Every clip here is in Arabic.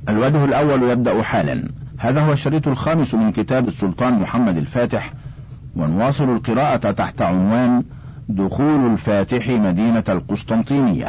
الوجه الأول يبدأ حالا. هذا هو الشريط الخامس من كتاب السلطان محمد الفاتح، ونواصل القراءة تحت عنوان دخول الفاتح مدينة القسطنطينية.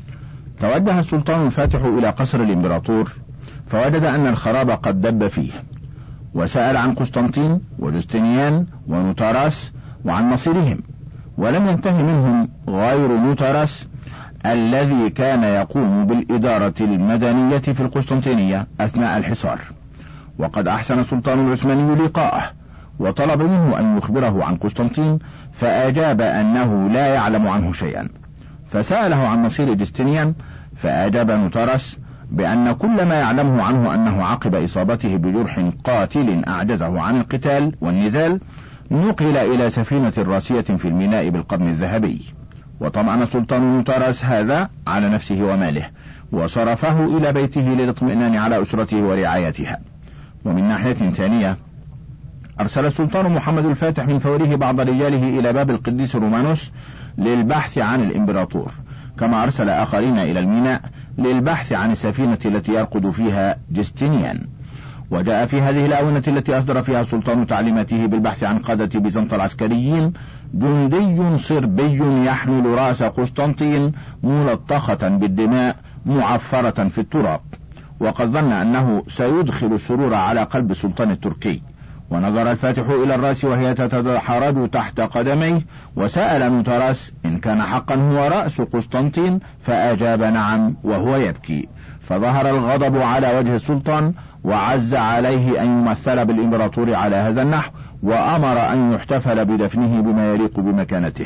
توجه السلطان الفاتح إلى قصر الإمبراطور، فوجد أن الخراب قد دب فيه، وسأل عن قسطنطين وجستنيان ونوتاراس وعن مصيرهم، ولم ينتهي منهم غير نوتاراس الذي كان يقوم بالإدارة المدنية في القسطنطينية أثناء الحصار. وقد أحسن السلطان العثماني لقاءه، وطلب منه أن يخبره عن قسطنطين، فأجاب أنه لا يعلم عنه شيئا. فسأله عن مصير جستنيان، فأجاب نوتاراس بأن كل ما يعلمه عنه أنه عقب إصابته بجرح قاتل أعجزه عن القتال والنزال نقل إلى سفينة راسية في الميناء بالقرن الذهبي. وطمأن السلطان نوتاراس هذا على نفسه وماله، وصرفه إلى بيته للاطمئنان على أسرته ورعايتها. ومن ناحية ثانية، أرسل السلطان محمد الفاتح من فوره بعض رجاله إلى باب القديس رومانوس للبحث عن الإمبراطور، كما أرسل آخرين إلى الميناء للبحث عن السفينة التي يرقد فيها جستنيان. وجاء في هذه الآونة التي أصدر فيها السلطان تعليماته بالبحث عن قادة بيزنطة العسكريين جندي صربي يحمل رأس قسطنطين ملطخة بالدماء معفرة في التراب، وقد ظن أنه سيدخل السرور على قلب السلطان التركي. ونظر الفاتح إلى الرأس وهي تتحرج تحت قدميه، وسأل نوتاراس إن كان حقا هو رأس قسطنطين، فأجاب نعم وهو يبكي. فظهر الغضب على وجه السلطان، وعز عليه أن يمثل بالإمبراطور على هذا النحو، وأمر أن يحتفل بدفنه بما يليق بمكانته.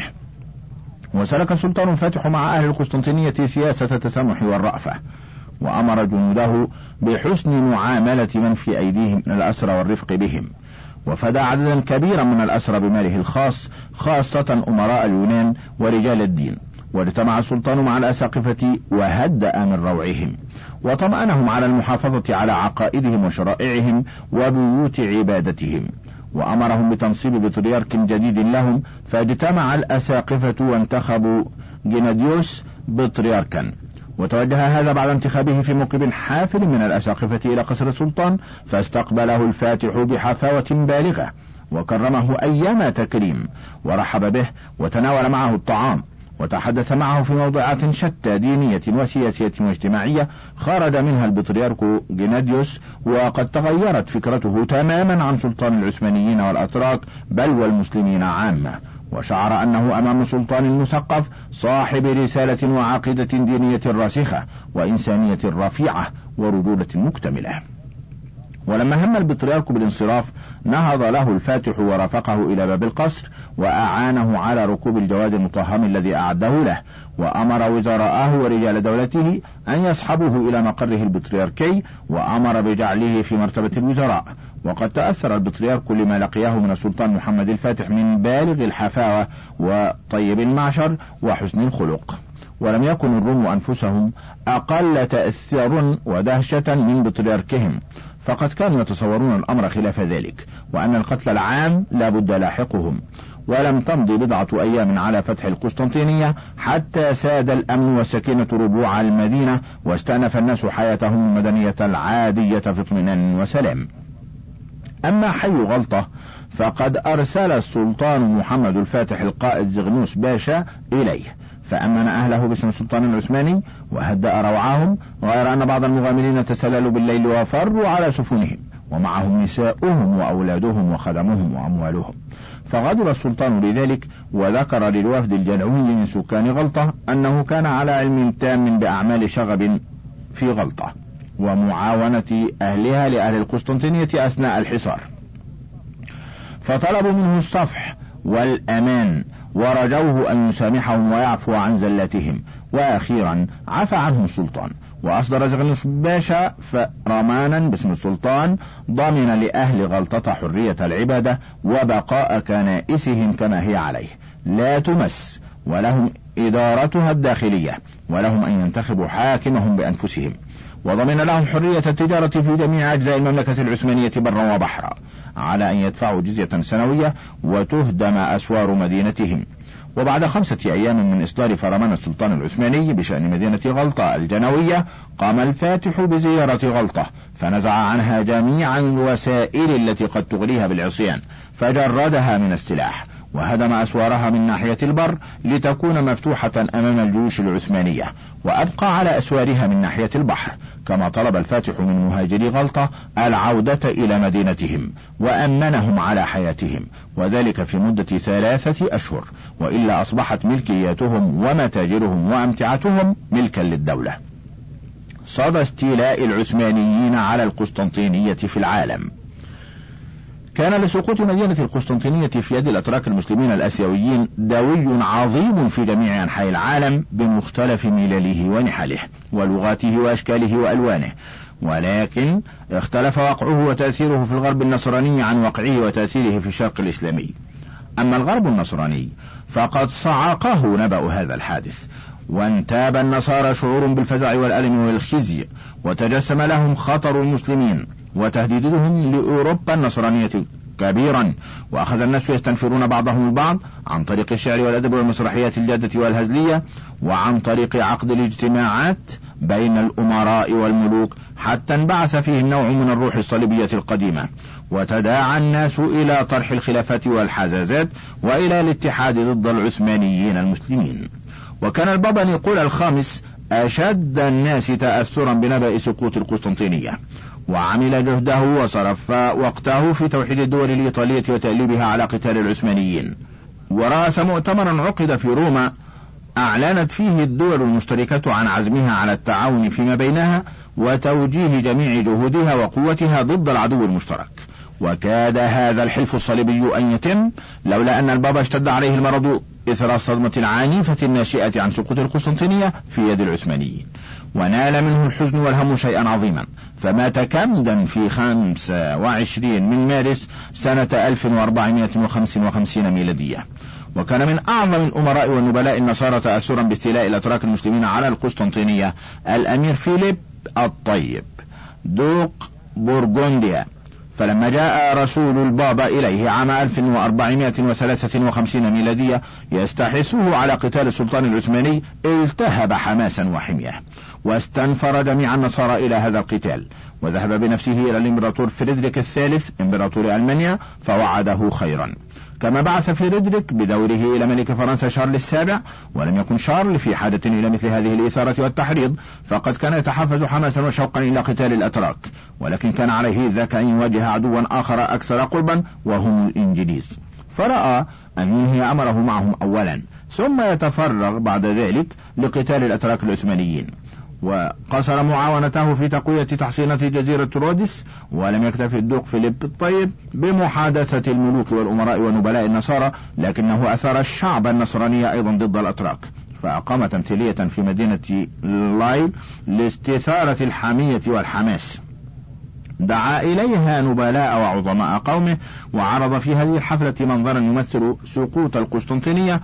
وسلك السلطان الفاتح مع أهل القسطنطينية سياسة التسامح والرأفة، وأمر جنوده بحسن معاملة من في أيديهم من الأسرى والرفق بهم، وفدى عددا كبيرا من الأسرى بماله الخاص، خاصة أمراء اليونان ورجال الدين. واجتمع السلطان مع الأساقفة وهدأ من روعهم، وطمأنهم على المحافظة على عقائدهم وشرائعهم وبيوت عبادتهم، وأمرهم بتنصيب بطريرك جديد لهم. فاجتمع الأساقفة وانتخبوا جيناديوس بطريركا، وتوجه هذا بعد انتخابه في موكب حافل من الأساقفة إلى قصر السلطان، فاستقبله الفاتح بحفاوة بالغة، وكرمه أيام تكريم، ورحب به وتناول معه الطعام، وتحدث معه في موضوعات شتى دينية وسياسية واجتماعية خرج منها البطريرك جيناديوس، وقد تغيرت فكرته تماما عن سلطان العثمانيين والأتراك بل والمسلمين عامة، وشعر أنه أمام سلطان مثقف صاحب رسالة وعقيدة دينية راسخة وإنسانية رفيعة ورجولة مكتملة. ولما هم البطريرك بالانصراف، نهض له الفاتح ورافقه إلى باب القصر، وأعانه على ركوب الجواد المطهم الذي أعده له، وأمر وزراءه ورجال دولته أن يصحبوه إلى مقره البطريركي، وأمر بجعله في مرتبة الوزراء. وقد تأثر البطريرك لما لقياه من السلطان محمد الفاتح من بالغ الحفاوة وطيب المعشر وحسن الخلق، ولم يكن الروم أنفسهم أقل تأثير ودهشة من بطريركهم، فقد كانوا يتصورون الأمر خلاف ذلك، وأن القتل العام لا بد لاحقهم. ولم تمض بضعة أيام على فتح القسطنطينية حتى ساد الأمن والسكينة ربوع المدينة، واستأنف الناس حياتهم المدنية العادية في اطمئنان وسلام. أما حي غلطة فقد أرسل السلطان محمد الفاتح القائد زغنوس باشا إليه، فأمن أهله باسم السلطان العثماني وهدأ روعهم، غير أن بعض المغامرين تسللوا بالليل وفروا على سفنهم، ومعهم نساؤهم وأولادهم وخدمهم وأموالهم. فغضب السلطان لذلك، وذكر للوفد الجلعوي من سكان غلطة أنه كان على علم تام بأعمال شغب في غلطة ومعاونة أهلها لأهل القسطنطينية أثناء الحصار، فطلبوا منه الصفح والأمان، ورجوه أن يسامحهم ويعفو عن زلاتهم. وأخيرا عفى عنهم السلطان، وأصدر زغنوس باشا فرمانا باسم السلطان ضامن لأهل غلطة حرية العبادة وبقاء كنائسهم كما هي عليه لا تمس، ولهم إدارتها الداخلية، ولهم أن ينتخبوا حاكمهم بأنفسهم، وضمن لهم حرية التجارة في جميع أجزاء المملكة العثمانية برا وبحرا، على أن يدفعوا جزية سنوية وتهدم أسوار مدينتهم. وبعد 5 أيام من إصدار فرمان السلطان العثماني بشأن مدينة غلطة الجنوية، قام الفاتح بزيارة غلطة، فنزع عنها جميع الوسائل التي قد تغريها بالعصيان، فجردها من السلاح، وهدم أسوارها من ناحية البر لتكون مفتوحة أمام الجيوش العثمانية، وأبقى على أسوارها من ناحية البحر، كما طلب الفاتح من مهاجري غلطة العودة إلى مدينتهم، وأمنهم على حياتهم، وذلك في مدة 3 أشهر، وإلا أصبحت ملكياتهم ومتاجرهم وأمتعتهم ملكا للدولة. صدى استيلاء العثمانيين على القسطنطينية في العالم. كان لسقوط مدينة القسطنطينية في يد الأتراك المسلمين الآسيويين دوي عظيم في جميع أنحاء العالم بمختلف ملله ونحله ولغاته وأشكاله وألوانه، ولكن اختلف وقعه وتأثيره في الغرب النصراني عن وقعه وتأثيره في الشرق الإسلامي. أما الغرب النصراني فقد صعقه نبأ هذا الحادث، وانتاب النصارى شعور بالفزع والألم والخزي، وتجسم لهم خطر المسلمين وتهديدهم لأوروبا النصرانية كبيرا، وأخذ الناس يستنفرون بعضهم البعض عن طريق الشعر والأدب والمسرحيات الجادة والهزلية، وعن طريق عقد الاجتماعات بين الأمراء والملوك، حتى انبعث فيهم نوع من الروح الصليبية القديمة، وتداعى الناس إلى طرح الخلافات والحزازات وإلى الاتحاد ضد العثمانيين المسلمين. وكان البابا نيقولا الخامس أشد الناس تأثرا بنبأ سقوط القسطنطينية، وعمل جهده وصرف وقته في توحيد الدول الإيطالية وتأليبها على قتال العثمانيين، ورأس مؤتمرا عقد في روما أعلنت فيه الدول المشتركة عن عزمها على التعاون فيما بينها وتوجيه جميع جهودها وقوتها ضد العدو المشترك. وكاد هذا الحلف الصليبي أن يتم لولا أن البابا اشتد عليه المرض إثر الصدمة العنيفة الناشئة عن سقوط القسطنطينية في يد العثمانيين، ونال منه الحزن والهم شيئا عظيما، فمات كمدا في 25 من مارس سنة 1455 ميلادية. وكان من أعظم الأمراء والنبلاء النصارى تأثرا باستيلاء الأتراك المسلمين على القسطنطينية الأمير فيليب الطيب دوق بورغونديا، فلما جاء رسول البابا إليه عام 1453 ميلادية يستحثه على قتال السلطان العثماني، التهب حماسا وحمية، واستنفر جميع النصارى إلى هذا القتال، وذهب بنفسه إلى الإمبراطور فريدريك الثالث إمبراطور ألمانيا فوعده خيرا، كما بعث فريدريك بدوره إلى ملك فرنسا شارل السابع. ولم يكن شارل في حاجة إلى مثل هذه الإثارة والتحريض، فقد كان يتحفز حماسا وشوقا إلى قتال الأتراك، ولكن كان عليه ذاك أن يواجه عدوا آخر أكثر قربا وهم الإنجليز، فرأى أن ينهي أمره معهم أولا ثم يتفرغ بعد ذلك لقتال الأتراك العثمانيين، وقصر معاونته في تقوية تحصينة جزيرة رودس. ولم يكتفي الدوق فيليب الطيب بمحادثة الملوك والأمراء ونبلاء النصارى، لكنه أثار الشعب النصراني أيضا ضد الأتراك، فأقام تمثيلية في مدينة لايل لاستثارة الحمية والحماس، دعا إليها نبلاء وعظماء قومه، وعرض في هذه الحفلة منظرا يمثل سقوط القسطنطينية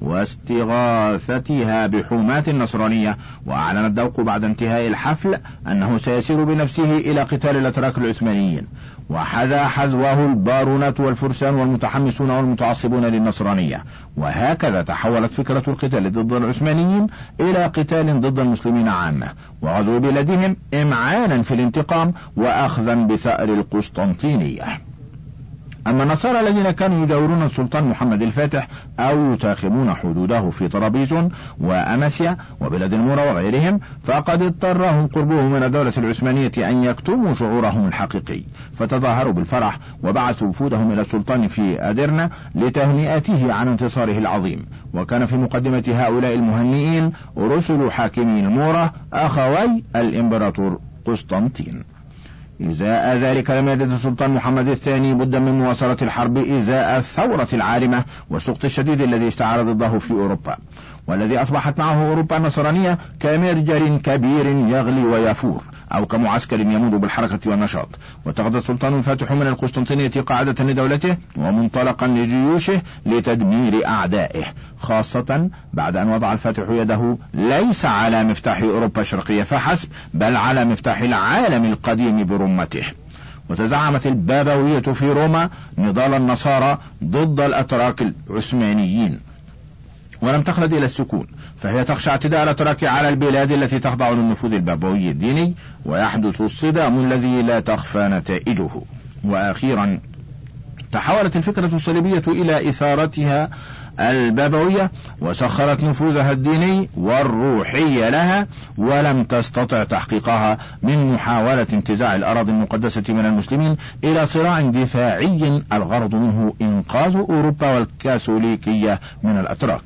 واستغاثتها بحماة النصرانية. وأعلن الدوق بعد انتهاء الحفل أنه سيسير بنفسه إلى قتال الأتراك العثمانيين، وحذا حذوه البارونات والفرسان والمتحمسون والمتعصبون للنصرانية. وهكذا تحولت فكرة القتال ضد العثمانيين إلى قتال ضد المسلمين عامة، وغزو بلادهم إمعانا في الانتقام وأخذا بثأر القسطنطينية. أما النصارى الذين كانوا يجاورون السلطان محمد الفاتح أو يتاخمون حدوده في طرابيزون وأمسيا وبلاد المورا وغيرهم، فقد اضطرهم قربهم من الدولة العثمانية أن يكتموا شعورهم الحقيقي، فتظاهروا بالفرح وبعثوا وفودهم إلى السلطان في أدرنا لتهنئته عن انتصاره العظيم. وكان في مقدمة هؤلاء المهنئين رسل حاكمي المورا أخوي الإمبراطور قسطنطين. إزاء ذلك لم يجد السلطان محمد الثاني بد من مواصلة الحرب إزاء الثورة العارمة والسقط الشديد الذي اشتعل ضده في أوروبا، والذي أصبحت معه أوروبا النصرانية كمرجل كبير يغلي ويفور، أو كمعسكر يمر بالحركة والنشاط. واتخذ السلطان الفاتح من القسطنطينية قاعدة لدولته ومنطلقا لجيوشه لتدمير أعدائه، خاصة بعد أن وضع الفاتح يده ليس على مفتاح أوروبا الشرقية فحسب، بل على مفتاح العالم القديم برمته. وتزعمت البابوية في روما نضال النصارى ضد الأتراك العثمانيين، ولم تخلد إلى السكون، فهي تخشى اعتداء الأتراك على البلاد التي تخضع للنفوذ البابوي الديني، ويحدث الصدام الذي لا تخفى نتائجه. وأخيرا تحولت الفكرة الصليبية إلى إثارتها البابوية، وسخرت نفوذها الديني والروحي لها، ولم تستطع تحقيقها من محاولة انتزاع الأراضي المقدسة من المسلمين إلى صراع دفاعي الغرض منه إنقاذ أوروبا والكاثوليكية من الأتراك.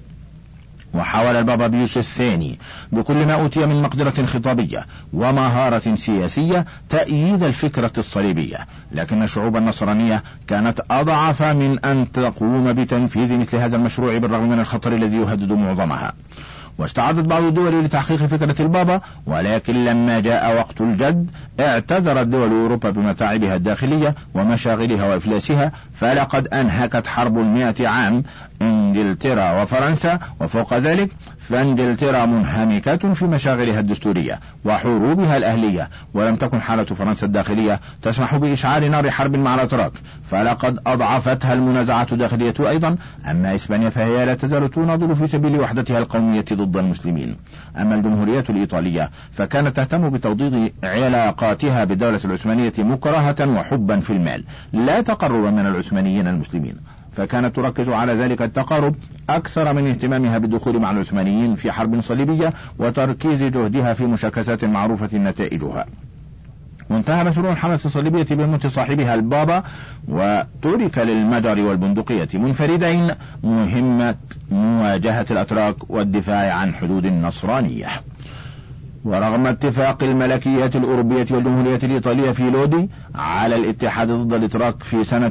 وحاول البابا بيوس الثاني بكل ما أوتي من مقدرة خطابية ومهارة سياسية تأييد الفكرة الصليبية، لكن الشعوب النصرانية كانت أضعف من أن تقوم بتنفيذ مثل هذا المشروع بالرغم من الخطر الذي يهدد معظمها. واستعدت بعض الدول لتحقيق فكرة البابا، ولكن لما جاء وقت الجد اعتذرت دول أوروبا بمتاعبها الداخلية ومشاغلها وإفلاسها، فلقد أنهكت حرب 100 عام إنجلترا وفرنسا، وفوق ذلك فإنجلترا منهمكة في مشاغلها الدستورية وحروبها الأهلية، ولم تكن حالة فرنسا الداخلية تسمح بإشعال نار حرب مع الأتراك، فلقد أضعفتها المنازعات الداخلية أيضا. أما إسبانيا فهي لا تزال تناضل في سبيل وحدتها القومية ضد المسلمين. أما الجمهورية الإيطالية فكانت تهتم بتوطيد علاقاتها بالدولة العثمانية مكرهة وحبا في المال، لا تقربا من العثمانيين المسلمين، فكانت تركز على ذلك التقارب أكثر من اهتمامها بالدخول مع العثمانيين في حرب صليبية وتركيز جهدها في مشاكسات معروفة نتائجها. وانتهى مشروع الحملة الصليبية بموت صاحبها البابا، وترك للمجر والبندقية منفردين مهمة مواجهة الأتراك والدفاع عن حدود النصرانية. ورغم اتفاق الملكيات الأوروبية والجمهورية الإيطالية في لودي على الاتحاد ضد الأتراك في سنة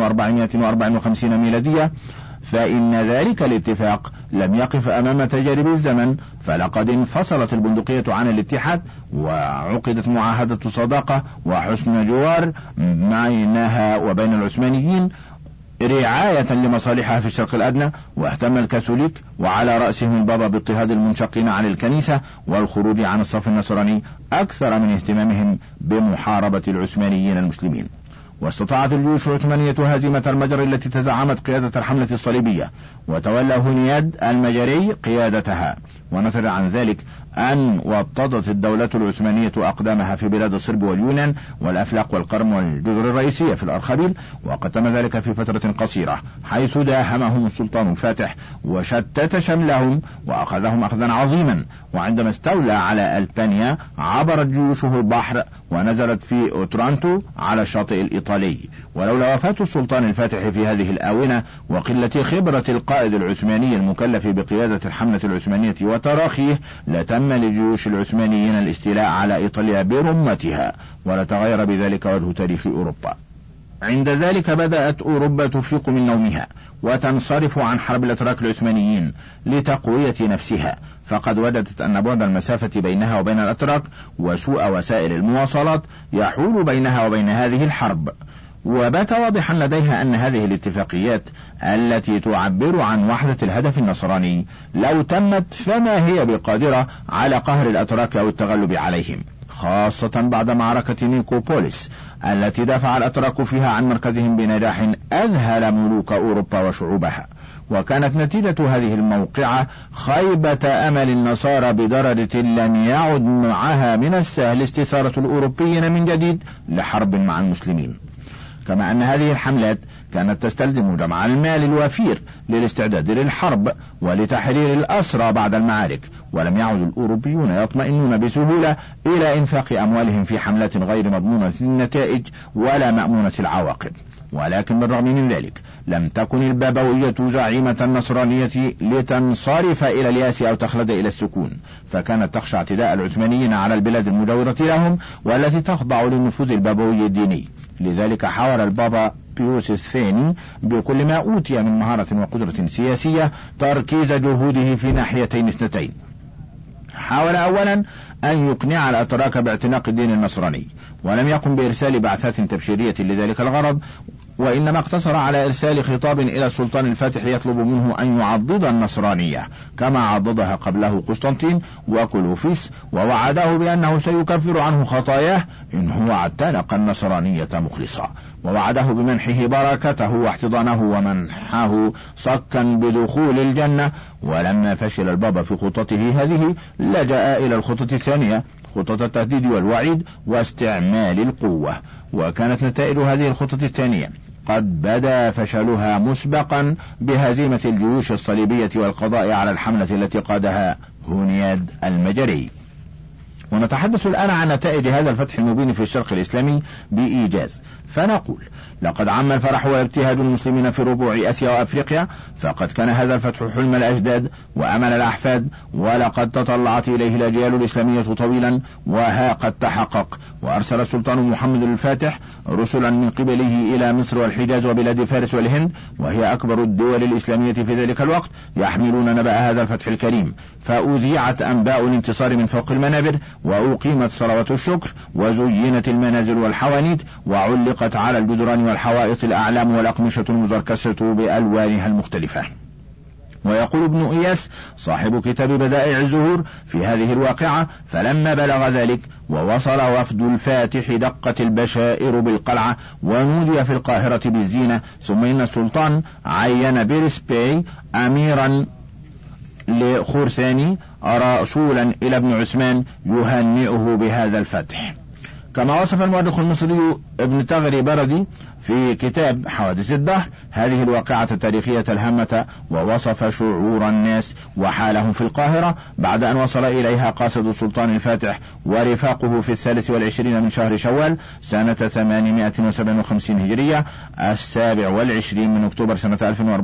1454 ميلادية، فإن ذلك الاتفاق لم يقف أمام تجارب الزمن، فلقد انفصلت البندقية عن الاتحاد، وعقدت معاهدة صداقة وحسن جوار بينها وبين العثمانيين رعاية لمصالحها في الشرق الأدنى. واهتم الكاثوليك وعلى رأسهم البابا باضطهاد المنشقين عن الكنيسة والخروج عن الصف النصراني أكثر من اهتمامهم بمحاربة العثمانيين المسلمين. واستطاعت الجيوش العثمانية هزيمة المجر التي تزعمت قيادة الحملة الصليبية، وتولى هنياد المجري قيادتها، ونتج عن ذلك أن وطدت الدولة العثمانية أقدامها في بلاد الصرب واليونان والأفلاق والقرم والجزر الرئيسية في الأرخبيل، وقد تم ذلك في فترة قصيرة، حيث داهمهم السلطان الفاتح وشتت شملهم وأخذهم أخذا عظيما. وعندما استولى على ألبانيا عبرت جيوشه البحر ونزلت في أوترانتو على الشاطئ الإيطالي. ولولا وفاة السلطان الفاتح في هذه الآونة وقلة خبرة القائد العثماني المكلف بقيادة الحملة العثمانية وتراخيه، لتم لجيوش العثمانيين الاستيلاء على إيطاليا برمتها، ولتغير بذلك وجه تاريخ أوروبا. عند ذلك بدأت أوروبا تفيق من نومها وتنصرف عن حرب الأتراك العثمانيين لتقوية نفسها، فقد وجدت أن بعد المسافة بينها وبين الأتراك وسوء وسائل المواصلات يحول بينها وبين هذه الحرب. وبات واضحا لديها أن هذه الاتفاقيات التي تعبر عن وحدة الهدف النصراني لو تمت فما هي بقادرة على قهر الأتراك أو التغلب عليهم، خاصة بعد معركة نيكوبوليس التي دافع الأتراك فيها عن مركزهم بنجاح أذهل ملوك أوروبا وشعوبها. وكانت نتيجة هذه الموقعة خيبة أمل النصارى بدرجة لم يعد معها من السهل استثارة الأوروبيين من جديد لحرب مع المسلمين. كما أن هذه الحملات كانت تستلزم جمع المال الوفير للاستعداد للحرب ولتحرير الأسرى بعد المعارك، ولم يعد الأوروبيون يطمئنون بسهولة إلى إنفاق أموالهم في حملات غير مضمونة النتائج ولا مأمونة العواقب. ولكن بالرغم من ذلك لم تكن البابوية زعيمة النصرانية لتنصرف إلى الياس أو تخلد إلى السكون، فكانت تخشى اعتداء العثمانيين على البلاد المجاورة لهم والتي تخضع للنفوذ البابوي الديني. لذلك حاول البابا بيوس الثاني بكل ما أوتي من مهارة وقدرة سياسية تركيز جهوده في ناحيتين اثنتين. حاول أولا أن يقنع الأتراك باعتناق الدين النصراني، ولم يقم بإرسال بعثات تبشيرية لذلك الغرض، وإنما اقتصر على إرسال خطاب إلى السلطان الفاتح يطلب منه أن يعضد النصرانية كما عضدها قبله قسطنطين وكلوفيس، ووعده بأنه سيكفر عنه خطاياه إن هو اعتنق النصرانية مخلصا، ووعده بمنحه بركته واحتضانه ومنحه صكا بدخول الجنة. ولما فشل البابا في خطته هذه لجأ إلى الخطة الثانية، خطة التهديد والوعيد واستعمال القوة، وكانت نتائج هذه الخطة الثانية قد بدا فشلها مسبقا بهزيمة الجيوش الصليبية والقضاء على الحملة التي قادها هونياد المجري. ونتحدث الآن عن نتائج هذا الفتح المبين في الشرق الإسلامي بإيجاز، فنقول: لقد عم الفرح وابتهاج المسلمين في ربوع آسيا وأفريقيا، فقد كان هذا الفتح حلم الأجداد وأمل الأحفاد، ولقد تطلعت إليه الأجيال الإسلامية طويلا، وها قد تحقق. وأرسل السلطان محمد الفاتح رسلا من قبله إلى مصر والحجاز وبلاد فارس والهند، وهي أكبر الدول الإسلامية في ذلك الوقت، يحملون نبأ هذا الفتح الكريم، فأذيعت أنباء الانتصار من فوق المنابر، وأقيمت صلوات الشكر، وزينت المنازل والحوانيت، وعلقت على الجدران والحوائط الأعلام والأقمشة المزركشة بألوانها المختلفة. ويقول ابن إياس صاحب كتاب بدائع الزهور في هذه الواقعة: فلما بلغ ذلك ووصل وفد الفاتح دقت البشائر بالقلعة، ونودي في القاهرة بالزينة، ثم إن السلطان عين بيرسبي أميرا لخرساني رسولا إلى ابن عثمان يهنئه بهذا الفتح. كما وصف المؤرخ المصري ابن تغري بردي في كتاب حوادث الدهر هذه الواقعة التاريخية الهامة، ووصف شعور الناس وحالهم في القاهرة بعد أن وصل إليها قاصد السلطان الفاتح ورفاقه في 23 من شهر شوال سنة 857 هجرية، 27 من أكتوبر سنة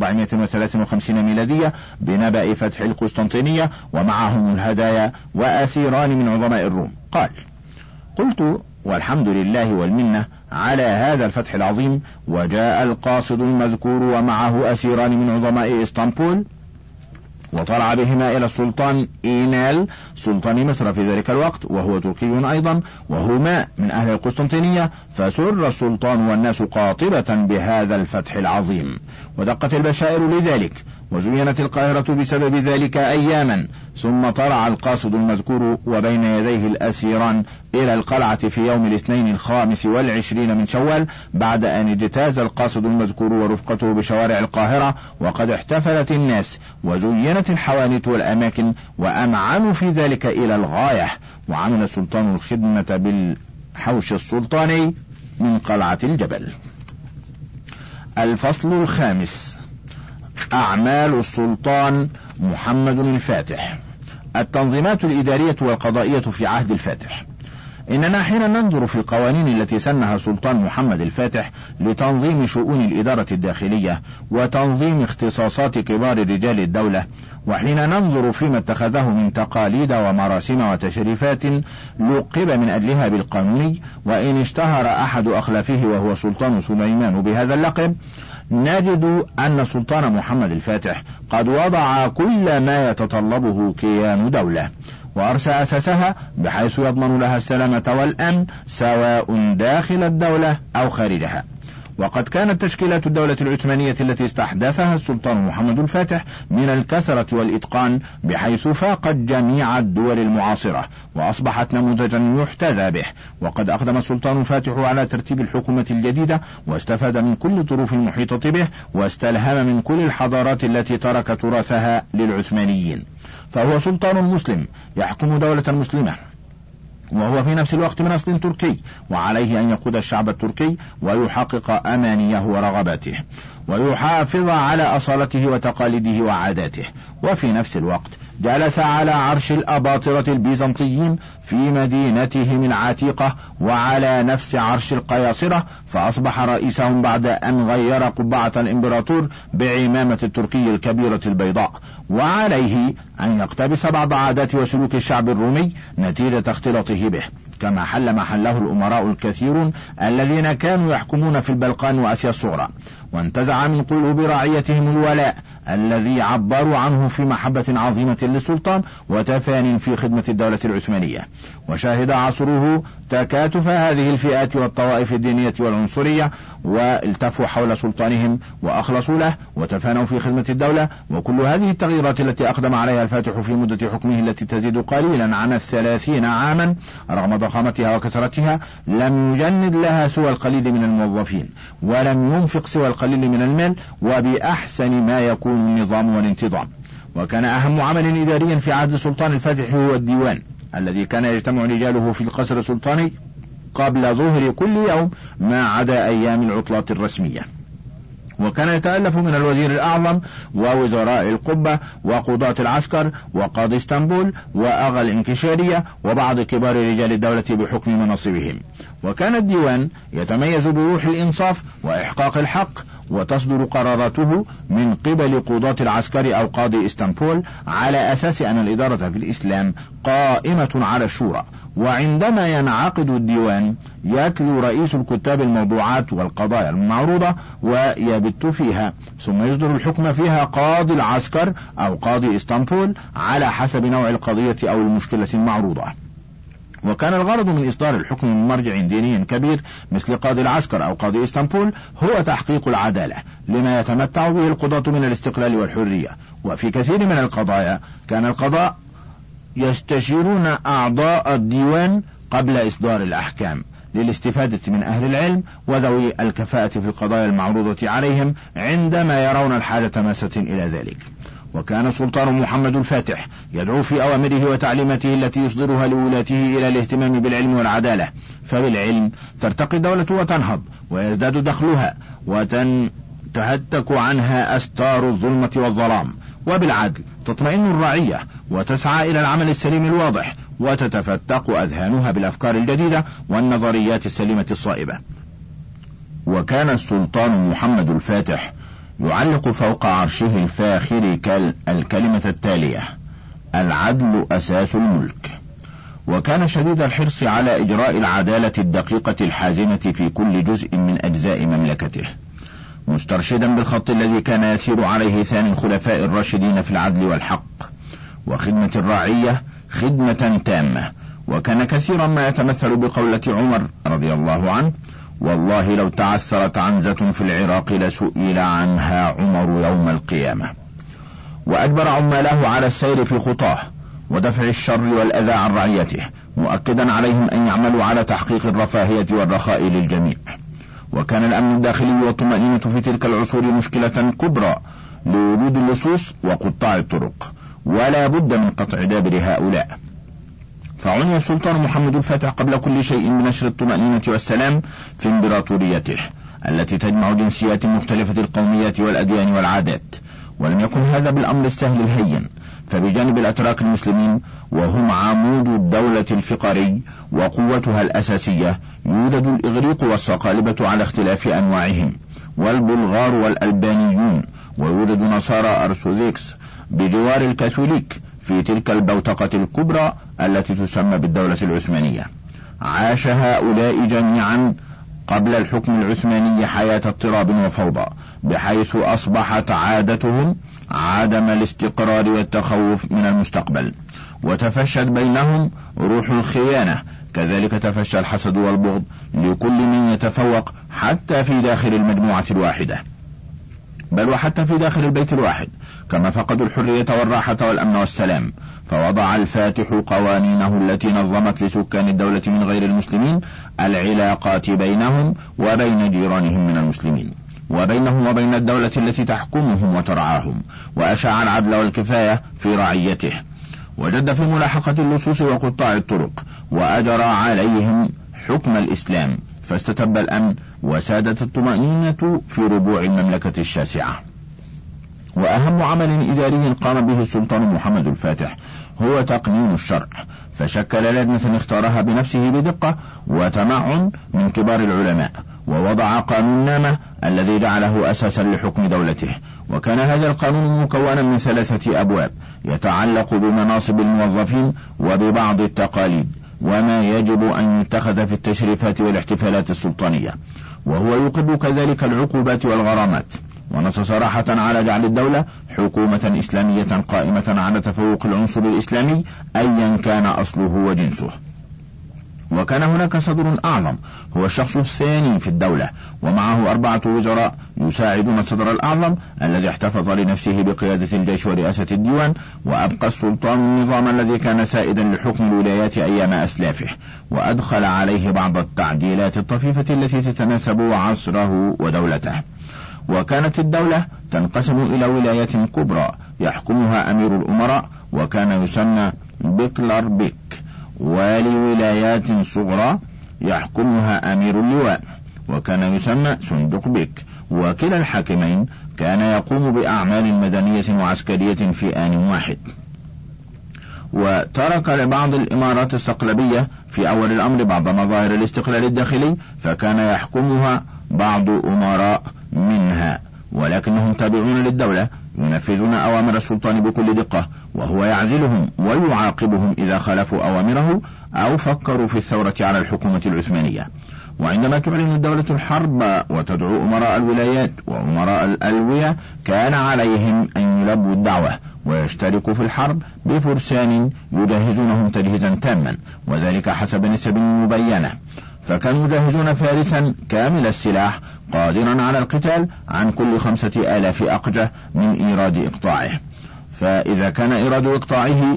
1453 ميلادية، بنبأ فتح القسطنطينية ومعهم الهدايا وأسيران من عظماء الروم. قال: قلت: والحمد لله والمنة على هذا الفتح العظيم، وجاء القاصد المذكور ومعه أسيران من عظماء إسطنبول، وطلع بهما إلى السلطان إينال سلطان مصر في ذلك الوقت، وهو تركي أيضا، وهما من أهل القسطنطينية، فسر السلطان والناس قاطبة بهذا الفتح العظيم، ودقت البشائر لذلك، وزينت القاهرة بسبب ذلك أياما. ثم طلع القاصد المذكور وبين يديه الأسيران إلى القلعة في يوم الاثنين 25 من شوال، بعد أن اجتاز القاصد المذكور ورفقته بشوارع القاهرة، وقد احتفلت الناس وزينت الحوانيت والأماكن، وأمعنوا في ذلك إلى الغاية. وعمل السلطان الخدمة بالحوش السلطاني من قلعة الجبل. الفصل الخامس: أعمال السلطان محمد الفاتح. التنظيمات الإدارية والقضائية في عهد الفاتح. إننا حين ننظر في القوانين التي سنها السلطان محمد الفاتح لتنظيم شؤون الإدارة الداخلية وتنظيم اختصاصات كبار رجال الدولة، وحين ننظر فيما اتخذه من تقاليد ومراسم وتشريفات لقب من أجلها بالقانوني، وإن اشتهر أحد أخلافه وهو سلطان سليمان بهذا اللقب، نجد أن السلطان محمد الفاتح قد وضع كل ما يتطلبه كيان دولة، وأرسى أساسها بحيث يضمن لها السلامة والأمن سواء داخل الدولة أو خارجها. وقد كانت تشكيلات الدولة العثمانية التي استحدثها السلطان محمد الفاتح من الكثرة والإتقان بحيث فاقت جميع الدول المعاصرة، وأصبحت نموذجا يحتذى به. وقد أقدم السلطان الفاتح على ترتيب الحكومة الجديدة، واستفاد من كل الظروف المحيطة به، واستلهم من كل الحضارات التي ترك تراثها للعثمانيين. فهو سلطان مسلم يحكم دولة مسلمة، وهو في نفس الوقت من أصل تركي، وعليه أن يقود الشعب التركي ويحقق أمانيه ورغباته، ويحافظ على أصالته وتقاليده وعاداته. وفي نفس الوقت جلس على عرش الأباطرة البيزنطيين في مدينتهم العتيقة، وعلى نفس عرش القياصرة، فأصبح رئيسهم بعد أن غير قبعة الإمبراطور بعمامة التركي الكبيرة البيضاء. وعليه أن يقتبس بعض عادات وسلوك الشعب الرومي نتيجة اختلاطه به، كما حل محله الأمراء الكثيرون الذين كانوا يحكمون في البلقان وآسيا الصغرى، وانتزع من قلوب رعيتهم الولاء الذي عبروا عنه في محبة عظيمة للسلطان وتفان في خدمة الدولة العثمانية. وشهد عصره تكاتف هذه الفئات والطوائف الدينية والعنصرية، والتفوا حول سلطانهم وأخلصوا له وتفانوا في خدمة الدولة. وكل هذه التغييرات التي أقدم عليها الفاتح في مدة حكمه التي تزيد قليلا عن 30 عاما رغم ضخامتها وكثرتها لم يجند لها سوى القليل من الموظفين، ولم ينفق سوى القليل من المال، وبأحسن ما يكون النظام والانتظام. وكان أهم عمل إداريا في عهد السلطان الفاتح هو الديوان الذي كان يجتمع رجاله في القصر السلطاني قبل ظهر كل يوم ما عدا أيام العطلات الرسمية. وكان يتألف من الوزير الأعظم ووزراء القبة وقضاة العسكر وقاضي اسطنبول وأغا الإنكشارية وبعض كبار رجال الدولة بحكم مناصبهم. وكان الديوان يتميز بروح الإنصاف وإحقاق الحق، وتصدر قراراته من قبل قضاة العسكر أو قاضي اسطنبول على أساس أن الإدارة في الإسلام قائمة على الشورى. وعندما ينعقد الديوان يتلو رئيس الكتاب الموضوعات والقضايا المعروضة ويبت فيها، ثم يصدر الحكم فيها قاضي العسكر أو قاضي اسطنبول على حسب نوع القضية أو المشكلة المعروضة. وكان الغرض من إصدار الحكم من مرجع ديني كبير مثل قاضي العسكر أو قاضي اسطنبول هو تحقيق العدالة لما يتمتع به القضاة من الاستقلال والحرية. وفي كثير من القضايا كان القضاء يستشيرون أعضاء الديوان قبل إصدار الأحكام للاستفادة من أهل العلم وذوي الكفاءة في القضايا المعروضة عليهم عندما يرون الحالة ماسة إلى ذلك. وكان السلطان محمد الفاتح يدعو في أوامره وتعليماته التي يصدرها لولاته إلى الاهتمام بالعلم والعدالة، فبالعلم ترتقي الدولة وتنهض ويزداد دخلها وتهتك عنها أستار الظلمة والظلام، وبالعدل تطمئن الرعية وتسعى إلى العمل السليم الواضح وتتفتق أذهانها بالأفكار الجديدة والنظريات السليمة الصائبة. وكان السلطان محمد الفاتح يعلق فوق عرشه الفاخر الكلمة التالية: العدل أساس الملك. وكان شديد الحرص على إجراء العدالة الدقيقة الحازمة في كل جزء من أجزاء مملكته، مسترشدا بالخط الذي كان يسير عليه ثاني الخلفاء الراشدين في العدل والحق وخدمة الرعية خدمة تامة. وكان كثيرا ما يتمثل بقولة عمر رضي الله عنه: والله لو تعثرت عنزة في العراق لسئل عنها عمر يوم القيامة. وأجبر عماله على السير في خطاه ودفع الشر والأذى عن رعيته، مؤكدا عليهم أن يعملوا على تحقيق الرفاهية والرخاء للجميع. وكان الأمن الداخلي والطمأنينة في تلك العصور مشكلة كبرى لوجود اللصوص وقطاع الطرق، ولا بد من قطع دابر هؤلاء. فعني السلطان محمد الفاتح قبل كل شيء بنشر الطمأنينة والسلام في امبراطوريته التي تجمع جنسيات مختلفة القوميات والأديان والعادات. ولم يكن هذا بالأمر السهل الهين، فبجانب الأتراك المسلمين وهم عمود الدولة الفقري وقوتها الأساسية يوجد الإغريق والصقالبة على اختلاف أنواعهم، والبلغار والألبانيون، ويوجد نصارى أرثوذكس بجوار الكاثوليك في تلك البوتقة الكبرى التي تسمى بالدولة العثمانية. عاش هؤلاء جميعا قبل الحكم العثماني حياة اضطراب وفوضى، بحيث أصبحت عادتهم عدم الاستقرار والتخوف من المستقبل، وتفشت بينهم روح الخيانة. كذلك تفشى الحسد والبغض لكل من يتفوق حتى في داخل المجموعة الواحدة، بل وحتى في داخل البيت الواحد، كما فقدوا الحرية والراحة والأمن والسلام. فوضع الفاتح قوانينه التي نظمت لسكان الدولة من غير المسلمين العلاقات بينهم وبين جيرانهم من المسلمين، وبينهم وبين الدولة التي تحكمهم وترعاهم، وأشاع العدل والكفاية في رعيته، وجد في ملاحقة اللصوص وقطاع الطرق، وأجرى عليهم حكم الإسلام، فاستتب الأمن وسادت الطمأنينة في ربوع المملكة الشاسعة. وأهم عمل إداري قام به السلطان محمد الفاتح هو تقنين الشرع، فشكل لجنة اختارها بنفسه بدقة وتمعن من كبار العلماء، ووضع قانون نامة الذي جعله أساسا لحكم دولته. وكان هذا القانون مكونا من 3 أبواب يتعلق بمناصب الموظفين وببعض التقاليد، وما يجب أن يتخذ في التشريفات والاحتفالات السلطانية، وهو يقر كذلك العقوبات والغرامات. ونص صراحة على جعل الدولة حكومة إسلامية قائمة على تفوق العنصر الإسلامي أيا كان أصله وجنسه. وكان هناك صدر أعظم هو الشخص الثاني في الدولة، ومعه 4 وزراء يساعدون الصدر الأعظم الذي احتفظ لنفسه بقيادة الجيش ورئاسة الديوان. وأبقى السلطان النظام الذي كان سائدا لحكم الولايات أيام أسلافه، وأدخل عليه بعض التعديلات الطفيفة التي تتناسب عصره ودولته. وكانت الدولة تنقسم إلى ولايات كبرى يحكمها أمير الأمراء وكان يسمى بكلر بيك، ولولايات صغرى يحكمها أمير اللواء وكان يسمى صندوق بيك. وكلا الحاكمين كان يقوم بأعمال مدنية وعسكرية في آن واحد. وترك لبعض الإمارات الصقلبية في أول الأمر بعض مظاهر الاستقلال الداخلي، فكان يحكمها بعض أمراء منها، ولكنهم تابعون للدولة ينفذون أوامر السلطان بكل دقة، وهو يعزلهم ويعاقبهم إذا خالفوا أوامره أو فكروا في الثورة على الحكومة العثمانية. وعندما تعلن الدولة الحرب وتدعو أمراء الولايات وأمراء الألوية كان عليهم أن يلبوا الدعوة ويشتركوا في الحرب بفرسان يجهزونهم تجهيزا تاما، وذلك حسب نسب مبينة. فكانوا يجهزون فارسا كامل السلاح قادرا على القتال عن كل 5000 أقجة من إيراد إقطاعه. فإذا كان إيراد إقطاعه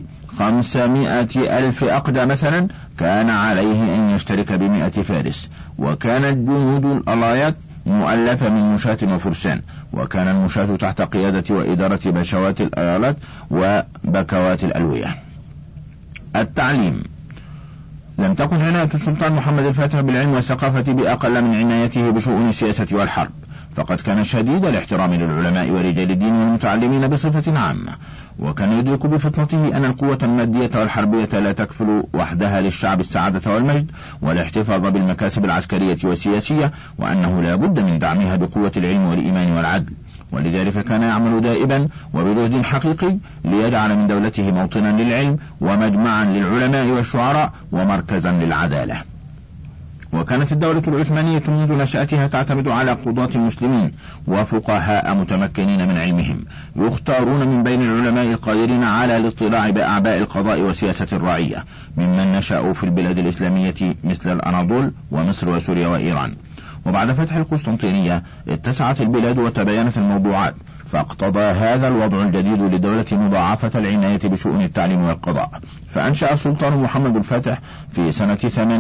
500,000 أقجة مثلا كان عليه أن يشترك ب100 فارس. وكانت جنود الألايات مؤلفة من مشاة وفرسان، وكان المشاة تحت قيادة وإدارة بشوات الأيالات وبكوات الألوية. التعليم. لم تكن عناية السلطان محمد الفاتح بالعلم والثقافة بأقل من عنايته بشؤون السياسة والحرب، فقد كان شديد الاحترام للعلماء ورجال الدين والمتعلمين بصفة عامة، وكان يدرك بفطنته أن القوة المادية والحربية لا تكفل وحدها للشعب السعادة والمجد والاحتفاظ بالمكاسب العسكرية والسياسية، وأنه لا بد من دعمها بقوة العلم والإيمان والعدل. ولذلك كان يعمل دائما وبجهد حقيقي ليجعل من دولته موطنا للعلم ومجمعا للعلماء والشعراء ومركزا للعدالة. وكانت الدولة العثمانية منذ نشأتها تعتمد على قضاة المسلمين وفقهاء متمكنين من علمهم يختارون من بين العلماء القادرين على الاطلاع بأعباء القضاء وسياسة الرعية ممن نشأوا في البلاد الإسلامية مثل الأناضول ومصر وسوريا وإيران. وبعد فتح القسطنطينية اتسعت البلاد وتباينت الموضوعات، فاقتضى هذا الوضع الجديد للدولة مضاعفة العناية بشؤون التعليم والقضاء. فأنشأ السلطان محمد الفاتح في سنة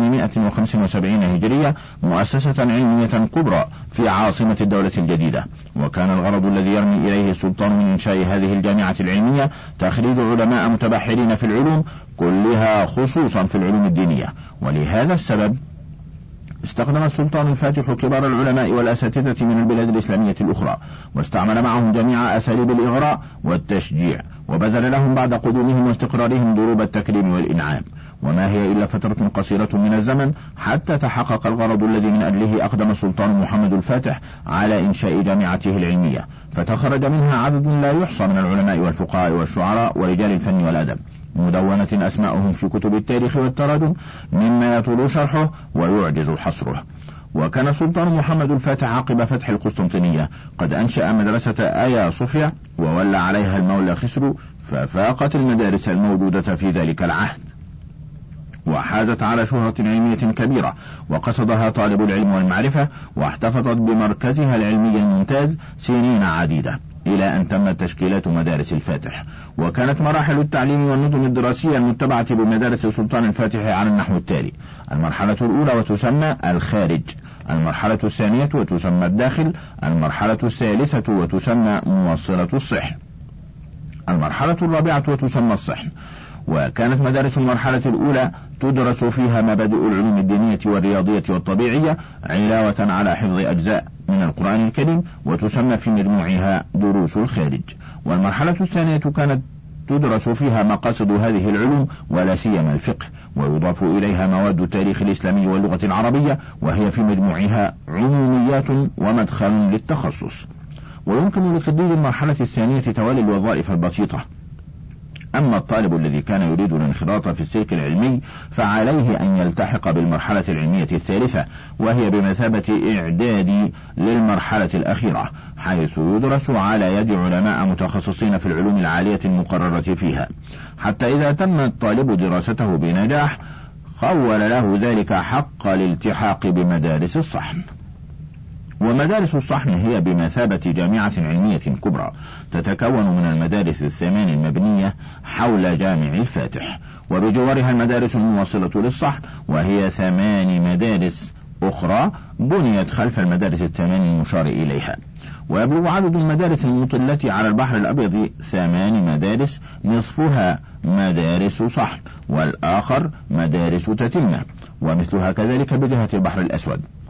875 هجرية مؤسسة علمية كبرى في عاصمة الدولة الجديدة، وكان الغرض الذي يرمي إليه السلطان من إنشاء هذه الجامعة العلمية تخريج علماء متبحرين في العلوم كلها خصوصا في العلوم الدينية. ولهذا السبب استخدم السلطان الفاتح كبار العلماء والأساتذة من البلاد الإسلامية الأخرى، واستعمل معهم جميع أساليب الإغراء والتشجيع، وبذل لهم بعد قدومهم واستقرارهم ضروب التكريم والإنعام. وما هي إلا فترة قصيرة من الزمن حتى تحقق الغرض الذي من أجله أقدم السلطان محمد الفاتح على إنشاء جامعته العلمية، فتخرج منها عدد لا يحصى من العلماء والفقهاء والشعراء ورجال الفن والأدب، مدونة أسماءهم في كتب التاريخ والتراجم مما يطول شرحه ويعجز حصره. وكان السلطان محمد الفاتح عقب فتح القسطنطينية قد أنشأ مدرسة آيا صوفيا وولى عليها المولى خسرو، ففاقت المدارس الموجودة في ذلك العهد، وحازت على شهرة علمية كبيرة وقصدها طالب العلم والمعرفة، واحتفظت بمركزها العلمي الممتاز سنين عديدة إلى أن تمت تشكيلات مدارس الفاتح. وكانت مراحل التعليم والنظم الدراسية المتبعة بمدارس السلطان الفاتح على النحو التالي: المرحلة الأولى وتسمى الخارج، المرحلة الثانية وتسمى الداخل، المرحلة الثالثة وتسمى موصلة الصحن، المرحلة الرابعة وتسمى الصحن. وكانت مدارس المرحلة الأولى تدرس فيها مبادئ العلوم الدينية والرياضية والطبيعية علاوة على حفظ أجزاء من القرآن الكريم، وتسمى في مجموعها دروس الخارج. والمرحلة الثانية كانت تدرس فيها مقاصد هذه العلوم ولا سيما الفقه، ويضاف إليها مواد التاريخ الإسلامي واللغة العربية، وهي في مجموعها عموميات ومدخل للتخصص. ويمكن لتدريب المرحلة الثانية توالي الوظائف البسيطة أما الطالب الذي كان يريد الانخراط في السلك العلمي فعليه أن يلتحق بالمرحلة العلمية الثالثة، وهي بمثابة إعداد للمرحلة الأخيرة، حيث يدرس على يد علماء متخصصين في العلوم العالية المقررة فيها، حتى إذا تم الطالب دراسته بنجاح خول له ذلك حق الالتحاق بمدارس الصحن. ومدارس الصحن هي بمثابة جامعة علمية كبرى تتكون من المدارس الثمان المبنية حول جامع الفاتح، وبجوارها المدارس الموصلة للصحن، وهي 8 مدارس أخرى بنيت خلف المدارس الثمان المشار إليها. ويبلغ عدد المدارس المطلة على البحر الأبيض 8 مدارس، نصفها مدارس صحن والآخر مدارس تتمة، ومثلها كذلك بجهة البحر الأسود.